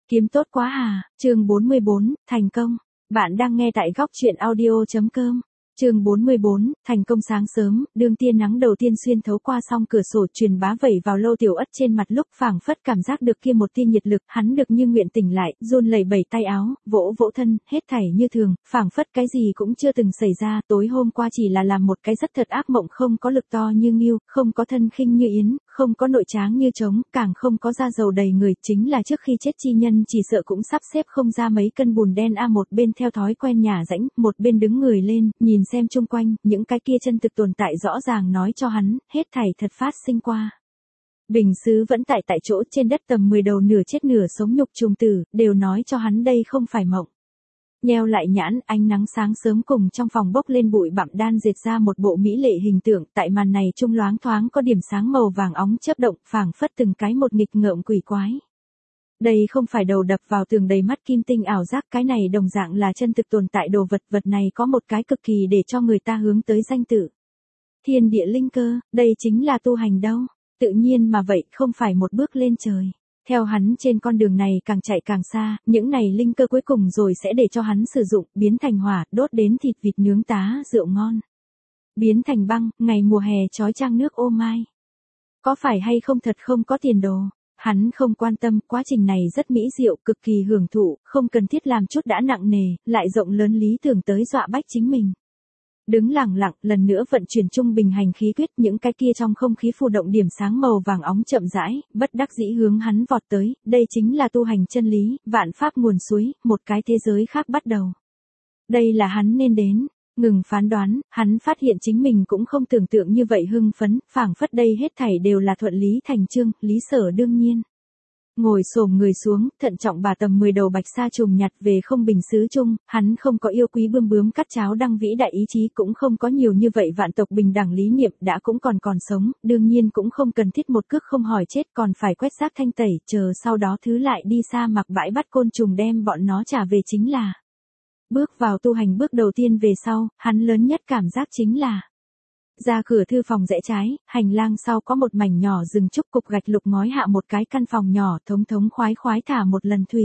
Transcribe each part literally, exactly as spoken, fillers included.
Kiếm tốt quá à, chương bốn mươi bốn, thành công. Bạn đang nghe tại góc truyện audio.com. Chương bốn mươi bốn, thành công. Sáng sớm, đường tia nắng đầu tiên xuyên thấu qua song cửa sổ truyền bá vẩy vào Lâu Tiểu Ất trên mặt, lúc phảng phất cảm giác được kia một tia nhiệt lực, hắn được như nguyện tỉnh lại, run lẩy bẩy tay áo, vỗ vỗ thân, hết thảy như thường, phảng phất cái gì cũng chưa từng xảy ra. Tối hôm qua chỉ là làm một cái rất thật ác mộng, không có lực to như ngưu, không có thân khinh như yến, không có nội tráng như trống, càng không có da dầu đầy người, chính là trước khi chết chi nhân chỉ sợ cũng sắp xếp không ra mấy cân bùn đen. A một bên theo thói quen nhả rãnh, một bên đứng người lên, nhìn xem chung quanh, những cái kia chân thực tồn tại rõ ràng nói cho hắn, hết thảy thật phát sinh qua. Bình sứ vẫn tại tại chỗ, trên đất tầm mười đầu nửa chết nửa sống nhục trùng tử, đều nói cho hắn đây không phải mộng. Nheo lại nhãn, ánh nắng sáng sớm cùng trong phòng bốc lên bụi bặm đan dệt ra một bộ mỹ lệ hình tượng, tại màn này trung loáng thoáng có điểm sáng màu vàng óng chớp động, phảng phất từng cái một nghịch ngợm quỷ quái. Đây không phải đầu đập vào tường đầy mắt kim tinh ảo giác, cái này đồng dạng là chân thực tồn tại đồ vật, vật này có một cái cực kỳ để cho người ta hướng tới danh tự. Thiên địa linh cơ, đây chính là tu hành đâu, tự nhiên mà vậy, không phải một bước lên trời. Theo hắn trên con đường này càng chạy càng xa, những này linh cơ cuối cùng rồi sẽ để cho hắn sử dụng, biến thành hỏa, đốt đến thịt vịt nướng tá, rượu ngon. Biến thành băng, ngày mùa hè chói chang nước ô mai. Có phải hay không thật không có tiền đồ, hắn không quan tâm, quá trình này rất mỹ diệu, cực kỳ hưởng thụ, không cần thiết làm chút đã nặng nề, lại rộng lớn lý tưởng tới dọa bách chính mình. Đứng lặng lặng, lần nữa vận chuyển trung bình hành khí quyết, những cái kia trong không khí phù động điểm sáng màu vàng óng chậm rãi, bất đắc dĩ hướng hắn vọt tới, đây chính là tu hành chân lý, vạn pháp nguồn suối, một cái thế giới khác bắt đầu. Đây là hắn nên đến, ngừng phán đoán, hắn phát hiện chính mình cũng không tưởng tượng như vậy hưng phấn, phảng phất đây hết thảy đều là thuận lý thành chương, lý sở đương nhiên. Ngồi xổm người xuống, thận trọng bà tầm mười đầu bạch sa trùng nhặt về không bình sứ chung, hắn không có yêu quý bươm bướm cắt cháo đăng vĩ đại ý chí, cũng không có nhiều như vậy vạn tộc bình đẳng lý niệm, đã cũng còn còn sống, đương nhiên cũng không cần thiết một cước không hỏi chết, còn phải quét rác thanh tẩy, chờ sau đó thứ lại đi xa mặc bãi bắt côn trùng đem bọn nó trả về chính là. Bước vào tu hành bước đầu tiên về sau, hắn lớn nhất cảm giác chính là ra cửa thư phòng rẽ trái, hành lang sau có một mảnh nhỏ rừng trúc, cục gạch lục ngói hạ một cái căn phòng nhỏ, thống thống khoái khoái thả một lần thủy.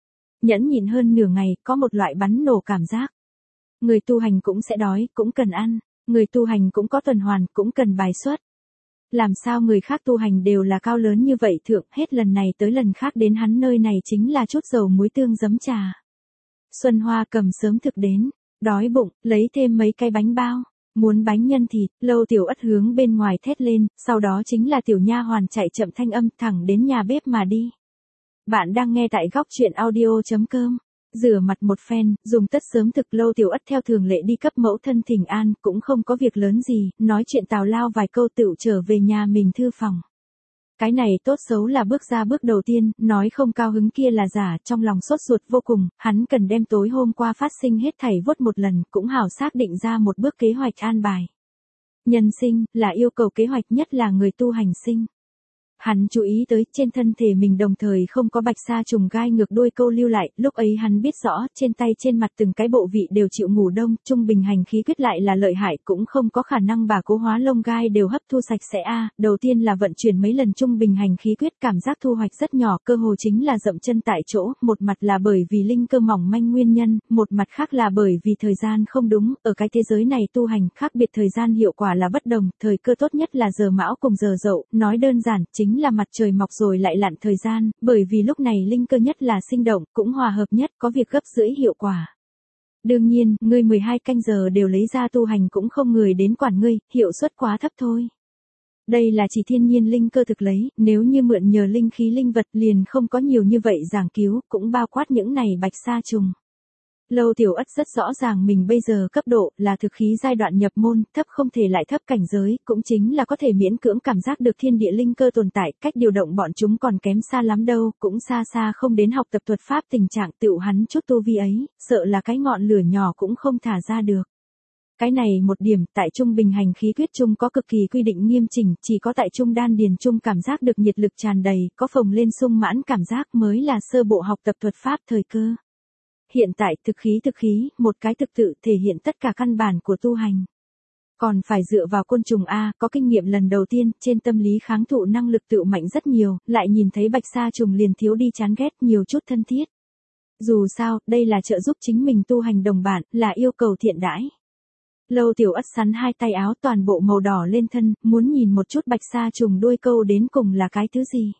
Nhẫn nhịn hơn nửa ngày, có một loại bắn nổ cảm giác. Người tu hành cũng sẽ đói, cũng cần ăn, người tu hành cũng có tuần hoàn, cũng cần bài xuất. Làm sao người khác tu hành đều là cao lớn như vậy thượng, hết lần này tới lần khác đến hắn nơi này chính là chút dầu muối tương giấm trà. Xuân Hoa cầm sớm thực đến, đói bụng, lấy thêm mấy cái bánh bao. Muốn bánh nhân thịt, Lâu Tiểu Ất hướng bên ngoài thét lên, sau đó chính là tiểu nha hoàn chạy chậm thanh âm thẳng đến nhà bếp mà đi. Bạn đang nghe tại góc truyện audio.com. Rửa mặt một phen, dùng tất sớm thực, Lâu Tiểu Ất theo thường lệ đi cấp mẫu thân thỉnh an, cũng không có việc lớn gì, nói chuyện tào lao vài câu tựu trở về nhà mình thư phòng. Cái này tốt xấu là bước ra bước đầu tiên, nói không cao hứng kia là giả, trong lòng sốt ruột vô cùng, hắn cần đem tối hôm qua phát sinh hết thảy vốt một lần, cũng hảo xác định ra một bước kế hoạch an bài. Nhân sinh, là yêu cầu kế hoạch nhất là người tu hành sinh. Hắn chú ý tới, trên thân thể mình đồng thời không có bạch sa trùng gai ngược đuôi câu lưu lại, lúc ấy hắn biết rõ, trên tay trên mặt từng cái bộ vị đều chịu ngủ đông, trung bình hành khí quyết lại là lợi hại, cũng không có khả năng bà cố hóa lông gai đều hấp thu sạch sẽ a. Đầu tiên là vận chuyển mấy lần trung bình hành khí quyết, cảm giác thu hoạch rất nhỏ, cơ hồ chính là dậm chân tại chỗ, một mặt là bởi vì linh cơ mỏng manh nguyên nhân, một mặt khác là bởi vì thời gian không đúng, ở cái thế giới này tu hành, khác biệt thời gian hiệu quả là bất đồng, thời cơ tốt nhất là giờ mão cùng giờ dậu, nói đơn giản, chính là mặt trời mọc rồi lại lặn thời gian, bởi vì lúc này linh cơ nhất là sinh động, cũng hòa hợp nhất, có việc gấp rưỡi hiệu quả. Đương nhiên, ngươi mười hai canh giờ đều lấy ra tu hành cũng không người đến quản ngươi, hiệu suất quá thấp thôi. Đây là chỉ thiên nhiên linh cơ thực lấy, nếu như mượn nhờ linh khí linh vật liền không có nhiều như vậy giảng cứu, cũng bao quát những này bạch sa trùng. Lâu Tiểu Ất rất rõ ràng mình bây giờ cấp độ là thực khí giai đoạn nhập môn, thấp không thể lại thấp cảnh giới, cũng chính là có thể miễn cưỡng cảm giác được thiên địa linh cơ tồn tại, cách điều động bọn chúng còn kém xa lắm đâu, cũng xa xa không đến học tập thuật pháp tình trạng tựu hắn chút tu vi ấy, sợ là cái ngọn lửa nhỏ cũng không thả ra được. Cái này một điểm, tại trung bình hành khí quyết trung có cực kỳ quy định nghiêm chỉnh, chỉ có tại trung đan điền trung cảm giác được nhiệt lực tràn đầy, có phồng lên sung mãn cảm giác mới là sơ bộ học tập thuật pháp thời cơ. Hiện tại, thực khí thực khí, một cái thực tự thể hiện tất cả căn bản của tu hành. Còn phải dựa vào côn trùng A, có kinh nghiệm lần đầu tiên, trên tâm lý kháng thụ năng lực tự mạnh rất nhiều, lại nhìn thấy bạch sa trùng liền thiếu đi chán ghét nhiều chút thân thiết. Dù sao, đây là trợ giúp chính mình tu hành đồng bạn, là yêu cầu thiện đãi. Lâu Tiểu Ất sắn hai tay áo toàn bộ màu đỏ lên thân, muốn nhìn một chút bạch sa trùng đuôi câu đến cùng là cái thứ gì.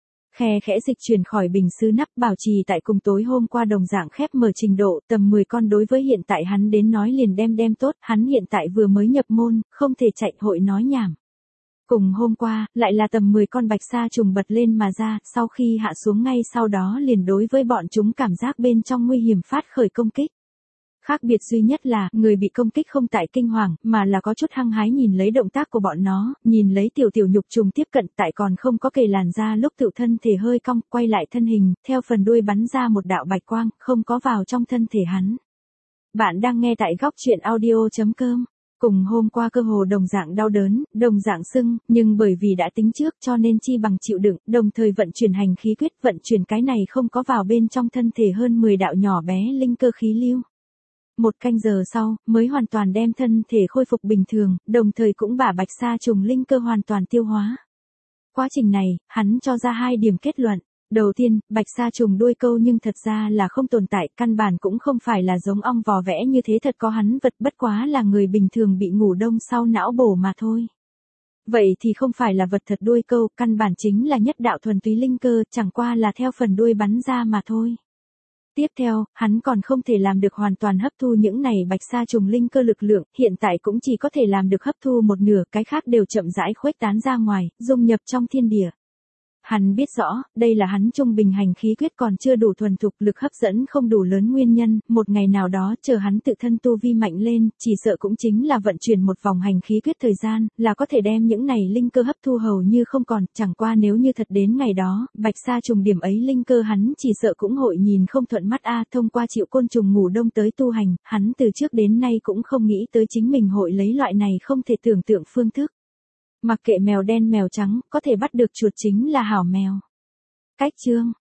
Khe khẽ dịch chuyển khỏi bình sứ nắp bảo trì tại cùng tối hôm qua đồng dạng khép mở trình độ, tầm mười con đối với hiện tại hắn đến nói liền đem đem tốt, hắn hiện tại vừa mới nhập môn, không thể chạy hội nói nhảm. Cùng hôm qua, lại là tầm mười con bạch sa trùng bật lên mà ra, sau khi hạ xuống ngay sau đó liền đối với bọn chúng cảm giác bên trong nguy hiểm phát khởi công kích. Khác biệt duy nhất là, người bị công kích không tại kinh hoàng, mà là có chút hăng hái nhìn lấy động tác của bọn nó, nhìn lấy tiểu tiểu nhục trùng tiếp cận tại còn không có kề làn ra lúc tự thân thể hơi cong, quay lại thân hình, theo phần đuôi bắn ra một đạo bạch quang, không có vào trong thân thể hắn. Bạn đang nghe tại góc truyện audio.com. Cùng hôm qua cơ hồ đồng dạng đau đớn, đồng dạng sưng, nhưng bởi vì đã tính trước cho nên chi bằng chịu đựng, đồng thời vận chuyển hành khí quyết vận chuyển cái này không có vào bên trong thân thể hơn mười đạo nhỏ bé linh cơ khí lưu. Một canh giờ sau, mới hoàn toàn đem thân thể khôi phục bình thường, đồng thời cũng bả bạch sa trùng linh cơ hoàn toàn tiêu hóa. Quá trình này, hắn cho ra hai điểm kết luận. Đầu tiên, bạch sa trùng đuôi câu nhưng thật ra là không tồn tại, căn bản cũng không phải là giống ong vò vẽ như thế thật có hắn vật, bất quá là người bình thường bị ngủ đông sau não bổ mà thôi. Vậy thì không phải là vật thật đuôi câu, căn bản chính là nhất đạo thuần túy linh cơ, chẳng qua là theo phần đuôi bắn ra mà thôi. Tiếp theo, hắn còn không thể làm được hoàn toàn hấp thu những này bạch sa trùng linh cơ lực lượng, hiện tại cũng chỉ có thể làm được hấp thu một nửa, cái khác đều chậm rãi khuếch tán ra ngoài, dung nhập trong thiên địa. Hắn biết rõ, đây là hắn trung bình hành khí quyết còn chưa đủ thuần thục, lực hấp dẫn không đủ lớn nguyên nhân, một ngày nào đó chờ hắn tự thân tu vi mạnh lên, chỉ sợ cũng chính là vận chuyển một vòng hành khí quyết thời gian, là có thể đem những này linh cơ hấp thu hầu như không còn, chẳng qua nếu như thật đến ngày đó, bạch sa trùng điểm ấy linh cơ hắn chỉ sợ cũng hội nhìn không thuận mắt a, thông qua chịu côn trùng ngủ đông tới tu hành, hắn từ trước đến nay cũng không nghĩ tới chính mình hội lấy loại này không thể tưởng tượng phương thức. Mặc kệ mèo đen mèo trắng, có thể bắt được chuột chính là hảo mèo. Cách chương